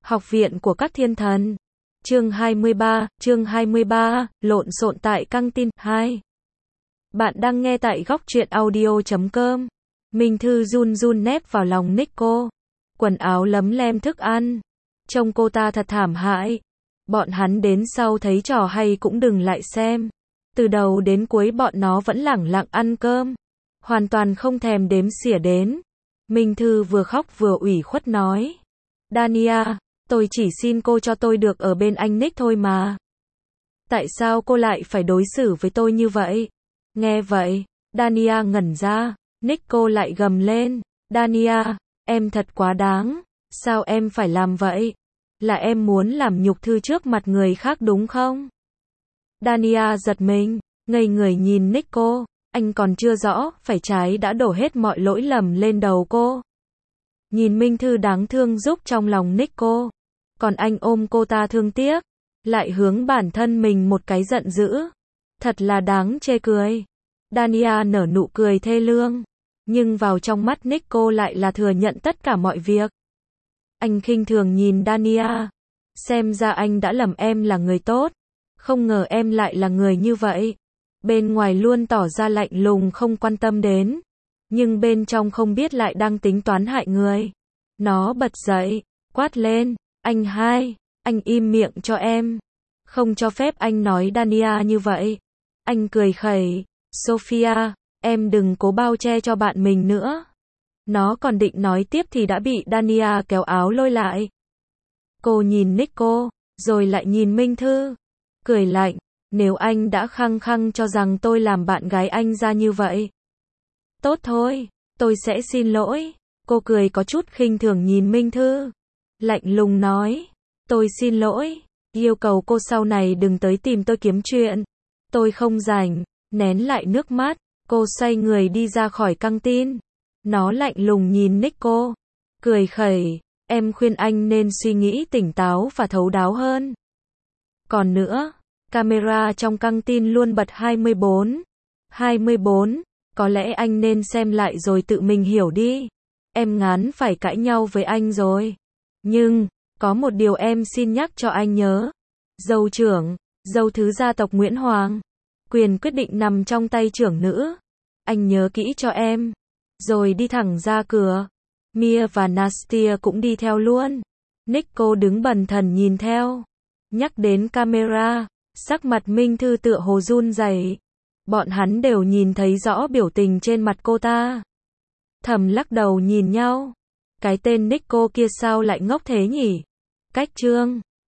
Học viện của các thiên thần. Chương 23, lộn xộn tại căng tin 2. Bạn đang nghe tại góc truyện audio.com. Minh Thư run run nép vào lòng Nico. Quần áo lấm lem thức ăn. Trông cô ta thật thảm hại. Bọn hắn đến sau thấy trò hay cũng đừng lại xem. Từ đầu đến cuối bọn nó vẫn lẳng lặng ăn cơm. Hoàn toàn không thèm đếm xỉa đến. Minh Thư vừa khóc vừa ủy khuất nói. Dania, tôi chỉ xin cô cho tôi được ở bên anh Nick thôi mà. Tại sao cô lại phải đối xử với tôi như vậy? Nghe vậy, Dania ngẩn ra. Nico lại gầm lên. Dania, em thật quá đáng. Sao em phải làm vậy? Là em muốn làm nhục Thư trước mặt người khác đúng không? Dania giật mình, ngây người nhìn Nico. Anh còn chưa rõ, phải trái đã đổ hết mọi lỗi lầm lên đầu cô. Nhìn Minh Thư đáng thương giúp trong lòng Nico. Còn anh ôm cô ta thương tiếc. Lại hướng bản thân mình một cái giận dữ. Thật là đáng chê cười. Dania nở nụ cười thê lương. Nhưng vào trong mắt Nico lại là thừa nhận tất cả mọi việc. Anh khinh thường nhìn Dania. Xem ra anh đã lầm em là người tốt. Không ngờ em lại là người như vậy. Bên ngoài luôn tỏ ra lạnh lùng không quan tâm đến. Nhưng bên trong không biết lại đang tính toán hại người. Nó bật dậy, quát lên. Anh hai, anh im miệng cho em. Không cho phép anh nói Dania như vậy. Anh cười khẩy. Sophia, em đừng cố bao che cho bạn mình nữa. Nó còn định nói tiếp thì đã bị Dania kéo áo lôi lại. Cô nhìn Nico, rồi lại nhìn Minh Thư. Cười lạnh. Nếu anh đã khăng khăng cho rằng tôi làm bạn gái anh ra như vậy. Tốt thôi, tôi sẽ xin lỗi. Cô cười có chút khinh thường nhìn Minh Thư. Lạnh lùng nói. Tôi xin lỗi. Yêu cầu cô sau này đừng tới tìm tôi kiếm chuyện. Tôi không rảnh. Nén lại nước mắt. Cô xoay người đi ra khỏi căng tin. Nó lạnh lùng nhìn Nico. Cười khẩy. Em khuyên anh nên suy nghĩ tỉnh táo và thấu đáo hơn. Còn nữa. Camera trong căng tin luôn bật 24. 24. Có lẽ anh nên xem lại rồi tự mình hiểu đi. Em ngán phải cãi nhau với anh rồi. Nhưng, có một điều em xin nhắc cho anh nhớ. Dâu trưởng, dâu thứ gia tộc Nguyễn Hoàng. Quyền quyết định nằm trong tay trưởng nữ. Anh nhớ kỹ cho em. Rồi đi thẳng ra cửa. Mia và Nastia cũng đi theo luôn. Nico đứng bần thần nhìn theo. Nhắc đến camera. Sắc mặt Minh Thư tựa hồ run rẩy. Bọn hắn đều nhìn thấy rõ biểu tình trên mặt cô ta. Thầm lắc đầu nhìn nhau. Cái tên Nico kia sao lại ngốc thế nhỉ? Cách chương